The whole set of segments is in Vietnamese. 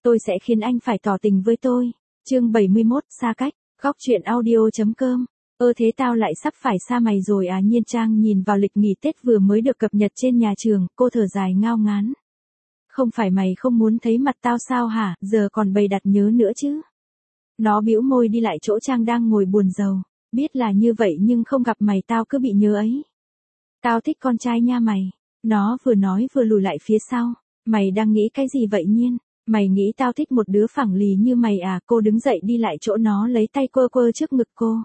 Tôi sẽ khiến anh phải tỏ tình với tôi. Chương 71, xa cách. Góc truyện audio.com. Thế tao lại sắp phải xa mày rồi à? Nhiên Trang nhìn vào lịch nghỉ Tết vừa mới được cập nhật trên nhà trường, cô thở dài ngao ngán. Không phải mày không muốn thấy mặt tao sao hả, giờ còn bày đặt nhớ nữa chứ. Nó bĩu môi đi lại chỗ Trang đang ngồi buồn rầu. Biết là như vậy nhưng không gặp mày tao cứ bị nhớ ấy. Tao thích con trai nha mày. Nó vừa nói vừa lùi lại phía sau. Mày đang nghĩ cái gì vậy Nhiên? Mày nghĩ tao thích một đứa phẳng lì như mày à? Cô đứng dậy đi lại chỗ nó lấy tay quơ quơ trước ngực cô.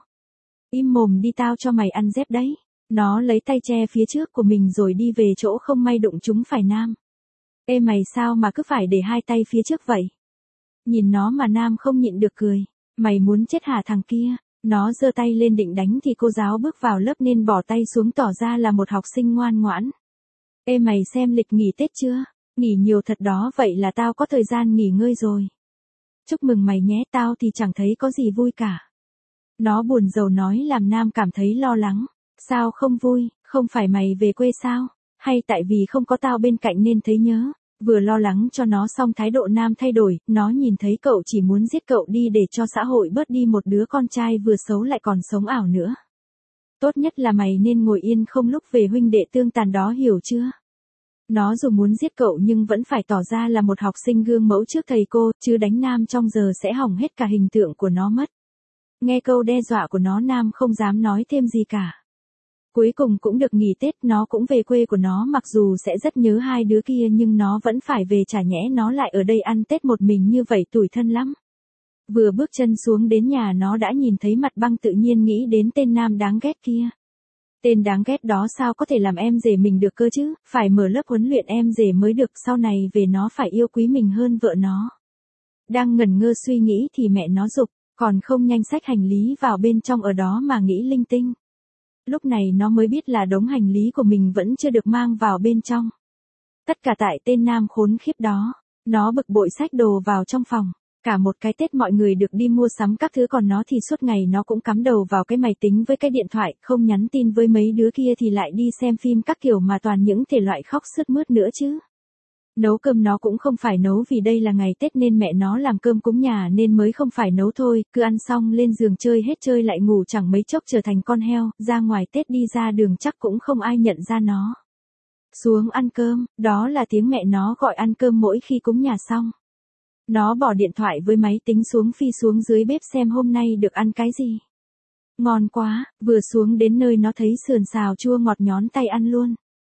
Im mồm đi, tao cho mày ăn dép đấy. Nó lấy tay che phía trước của mình rồi đi về chỗ không may đụng chúng phải Nam. Ê mày sao mà cứ phải để hai tay phía trước vậy? Nhìn nó mà Nam không nhịn được cười. Mày muốn chết hả thằng kia? Nó giơ tay lên định đánh thì cô giáo bước vào lớp nên bỏ tay xuống tỏ ra là một học sinh ngoan ngoãn. Ê mày xem lịch nghỉ Tết chưa? Nghỉ nhiều thật đó, vậy là tao có thời gian nghỉ ngơi rồi. Chúc mừng mày nhé, tao thì chẳng thấy có gì vui cả. Nó buồn rầu nói làm Nam cảm thấy lo lắng. Sao không vui, không phải mày về quê sao? Hay tại vì không có tao bên cạnh nên thấy nhớ? Vừa lo lắng cho nó xong thái độ Nam thay đổi, nó nhìn thấy cậu chỉ muốn giết cậu đi để cho xã hội bớt đi một đứa con trai vừa xấu lại còn sống ảo nữa. Tốt nhất là mày nên ngồi yên không lúc về huynh đệ tương tàn đó, hiểu chưa? Nó dù muốn giết cậu nhưng vẫn phải tỏ ra là một học sinh gương mẫu trước thầy cô, chứ đánh Nam trong giờ sẽ hỏng hết cả hình tượng của nó mất. Nghe câu đe dọa của nó, Nam không dám nói thêm gì cả. Cuối cùng cũng được nghỉ Tết, nó cũng về quê của nó, mặc dù sẽ rất nhớ hai đứa kia nhưng nó vẫn phải về, chả nhẽ nó lại ở đây ăn Tết một mình như vậy, tủi thân lắm. Vừa bước chân xuống đến nhà nó đã nhìn thấy mặt Băng, tự nhiên nghĩ đến tên Nam đáng ghét kia. Tên đáng ghét đó sao có thể làm em rể mình được cơ chứ, phải mở lớp huấn luyện em rể mới được, sau này về nó phải yêu quý mình hơn vợ nó. Đang ngẩn ngơ suy nghĩ thì mẹ nó giục, còn không nhanh xách hành lý vào bên trong ở đó mà nghĩ linh tinh. Lúc này nó mới biết là đống hành lý của mình vẫn chưa được mang vào bên trong. Tất cả tại tên Nam khốn khiếp đó. Nó bực bội xách đồ vào trong phòng. Cả một cái Tết mọi người được đi mua sắm các thứ, còn nó thì suốt ngày nó cũng cắm đầu vào cái máy tính với cái điện thoại, không nhắn tin với mấy đứa kia thì lại đi xem phim các kiểu, mà toàn những thể loại khóc sướt mướt nữa chứ. Nấu cơm nó cũng không phải nấu vì đây là ngày Tết nên mẹ nó làm cơm cúng nhà nên mới không phải nấu thôi, cứ ăn xong lên giường chơi hết chơi lại ngủ, chẳng mấy chốc trở thành con heo, ra ngoài Tết đi ra đường chắc cũng không ai nhận ra nó. Xuống ăn cơm, đó là tiếng mẹ nó gọi ăn cơm mỗi khi cúng nhà xong. Nó bỏ điện thoại với máy tính xuống, phi xuống dưới bếp xem hôm nay được ăn cái gì. Ngon quá, vừa xuống đến nơi nó thấy sườn xào chua ngọt nhón tay ăn luôn.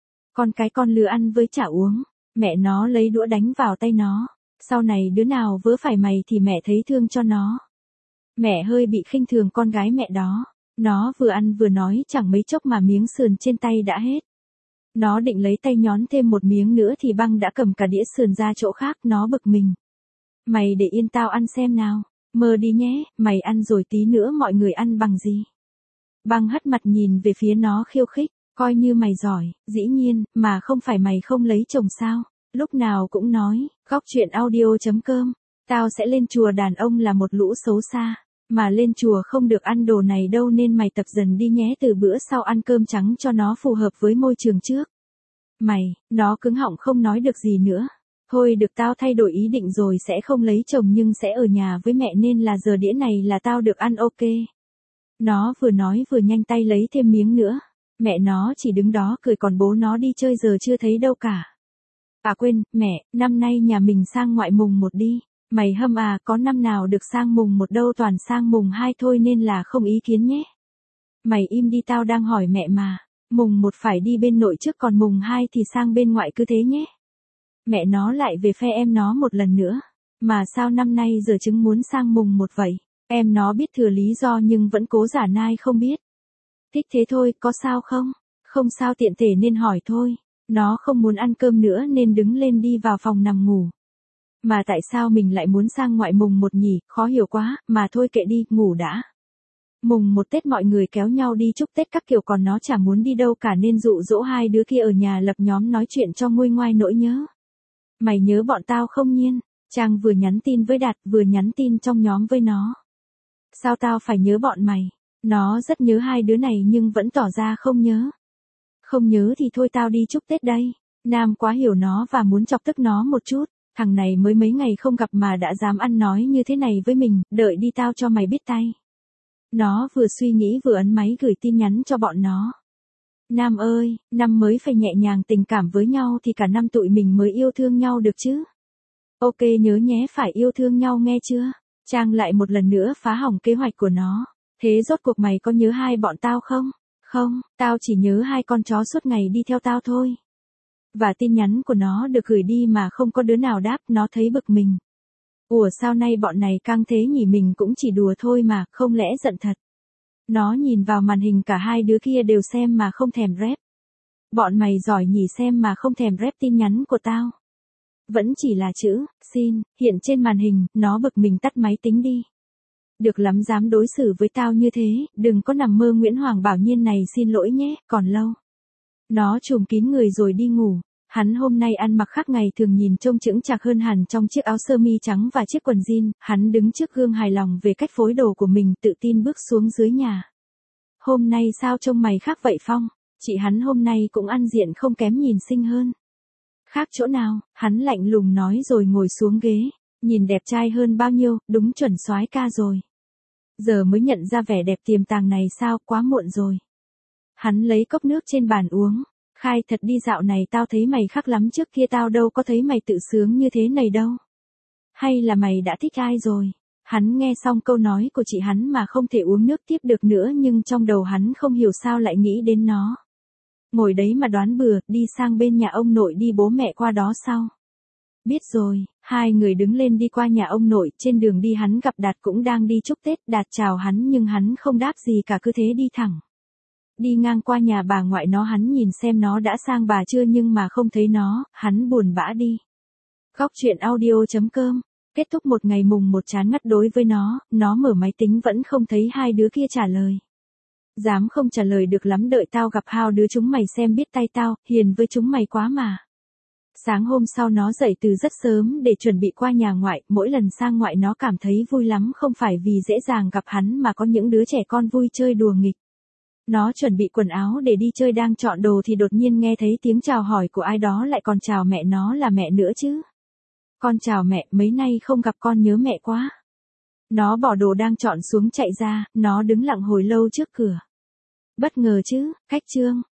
Con lừa ăn với chả uống. Mẹ nó lấy đũa đánh vào tay nó. Sau này đứa nào vớ phải mày thì mẹ thấy thương cho nó. Mẹ hơi bị khinh thường con gái mẹ đó. Nó vừa ăn vừa nói, chẳng mấy chốc mà miếng sườn trên tay đã hết. Nó định lấy tay nhón thêm một miếng nữa thì Băng đã cầm cả đĩa sườn ra chỗ khác, nó bực mình. Mày để yên tao ăn xem nào. Mơ đi nhé, mày ăn rồi tí nữa mọi người ăn bằng gì? Băng hất mặt nhìn về phía nó khiêu khích. Coi như mày giỏi, dĩ nhiên, mà không phải mày không lấy chồng sao? Lúc nào cũng nói, góc truyện audio.com. Tao sẽ lên chùa, đàn ông là một lũ xấu xa. Mà lên chùa không được ăn đồ này đâu nên mày tập dần đi nhé, từ bữa sau ăn cơm trắng cho nó phù hợp với môi trường trước. Mày, nó cứng họng không nói được gì nữa. Thôi được, tao thay đổi ý định rồi, sẽ không lấy chồng nhưng sẽ ở nhà với mẹ nên là giờ đĩa này là tao được ăn, ok. Nó vừa nói vừa nhanh tay lấy thêm miếng nữa. Mẹ nó chỉ đứng đó cười, còn bố nó đi chơi giờ chưa thấy đâu cả. À quên, mẹ, năm nay nhà mình sang ngoại mùng 1 đi. Mày hâm à, có năm nào được sang mùng 1 đâu, toàn sang mùng 2 thôi nên là không ý kiến nhé. Mày im đi, tao đang hỏi mẹ mà. Mùng 1 phải đi bên nội trước, còn mùng 2 thì sang bên ngoại, cứ thế nhé. Mẹ nó lại về phe em nó một lần nữa. Mà sao năm nay giờ chứng muốn sang mùng 1 vậy? Em nó biết thừa lý do nhưng vẫn cố giả nai không biết. Thích thế thôi, có sao không? Không sao, tiện thể nên hỏi thôi. Nó không muốn ăn cơm nữa nên đứng lên đi vào phòng nằm ngủ. Mà tại sao mình lại muốn sang ngoại mùng 1 nhỉ, khó hiểu quá, mà thôi kệ đi, ngủ đã. Mùng 1 Tết mọi người kéo nhau đi chúc Tết các kiểu, còn nó chả muốn đi đâu cả nên dụ dỗ hai đứa kia ở nhà lập nhóm nói chuyện cho nguôi ngoai nỗi nhớ. Mày nhớ bọn tao không Nhiên? Trang vừa nhắn tin với Đạt vừa nhắn tin trong nhóm với nó. Sao tao phải nhớ bọn mày? Nó rất nhớ hai đứa này nhưng vẫn tỏ ra không nhớ. Không nhớ thì thôi, tao đi chúc Tết đây. Nam quá hiểu nó và muốn chọc tức nó một chút. Thằng này mới mấy ngày không gặp mà đã dám ăn nói như thế này với mình, đợi đi tao cho mày biết tay. Nó vừa suy nghĩ vừa ấn máy gửi tin nhắn cho bọn nó. Nam ơi, năm mới phải nhẹ nhàng tình cảm với nhau thì cả năm tụi mình mới yêu thương nhau được chứ. Ok nhớ nhé, phải yêu thương nhau nghe chưa? Trang lại một lần nữa phá hỏng kế hoạch của nó. Thế rốt cuộc mày có nhớ hai bọn tao không? Không, tao chỉ nhớ hai con chó suốt ngày đi theo tao thôi. Và tin nhắn của nó được gửi đi mà không có đứa nào đáp, nó thấy bực mình. Ủa sao nay bọn này căng thế nhỉ, mình cũng chỉ đùa thôi mà, không lẽ giận thật. Nó nhìn vào màn hình, cả hai đứa kia đều xem mà không thèm rep. Bọn mày giỏi nhỉ, xem mà không thèm rep tin nhắn của tao. Vẫn chỉ là chữ, xin, hiện trên màn hình, nó bực mình tắt máy tính đi. Được lắm, dám đối xử với tao như thế, đừng có nằm mơ Nguyễn Hoàng Bảo Nhiên này, xin lỗi nhé, còn lâu. Nó trùm kín người rồi đi ngủ. Hắn hôm nay ăn mặc khác ngày thường, nhìn trông chững chạc hơn hẳn trong chiếc áo sơ mi trắng và chiếc quần jean. Hắn đứng trước gương hài lòng về cách phối đồ của mình, tự tin bước xuống dưới nhà. Hôm nay sao trông mày khác vậy Phong? Chị hắn hôm nay cũng ăn diện không kém, nhìn xinh hơn. Khác chỗ nào? Hắn lạnh lùng nói rồi ngồi xuống ghế. Nhìn đẹp trai hơn bao nhiêu, đúng chuẩn soái ca rồi. Giờ mới nhận ra vẻ đẹp tiềm tàng này sao, quá muộn rồi. Hắn lấy cốc nước trên bàn uống. Khai thật đi, dạo này tao thấy mày khác lắm, trước kia tao đâu có thấy mày tự sướng như thế này đâu. Hay là mày đã thích ai rồi? Hắn nghe xong câu nói của chị hắn mà không thể uống nước tiếp được nữa, nhưng trong đầu hắn không hiểu sao lại nghĩ đến nó. Ngồi đấy mà đoán bừa, đi sang bên nhà ông nội đi, bố mẹ qua đó sau. Biết rồi, hai người đứng lên đi qua nhà ông nội. Trên đường đi hắn gặp Đạt cũng đang đi chúc Tết. Đạt chào hắn nhưng hắn không đáp gì cả, cứ thế đi thẳng. Đi ngang qua nhà bà ngoại nó, hắn nhìn xem nó đã sang bà chưa nhưng mà không thấy nó, hắn buồn bã đi. Góc truyện audio.com. Kết thúc một ngày mùng 1 chán ngắt đối với nó mở máy tính vẫn không thấy hai đứa kia trả lời. Dám không trả lời được lắm, đợi tao gặp hao đứa chúng mày xem biết tay tao, hiền với chúng mày quá mà. Sáng hôm sau nó dậy từ rất sớm để chuẩn bị qua nhà ngoại, mỗi lần sang ngoại nó cảm thấy vui lắm, không phải vì dễ dàng gặp hắn mà có những đứa trẻ con vui chơi đùa nghịch. Nó chuẩn bị quần áo để đi chơi, đang chọn đồ thì đột nhiên nghe thấy tiếng chào hỏi của ai đó, lại còn chào mẹ nó là mẹ nữa chứ. Con chào mẹ, mấy nay không gặp con nhớ mẹ quá. Nó bỏ đồ đang chọn xuống chạy ra, nó đứng lặng hồi lâu trước cửa. Bất ngờ chứ, khách trương,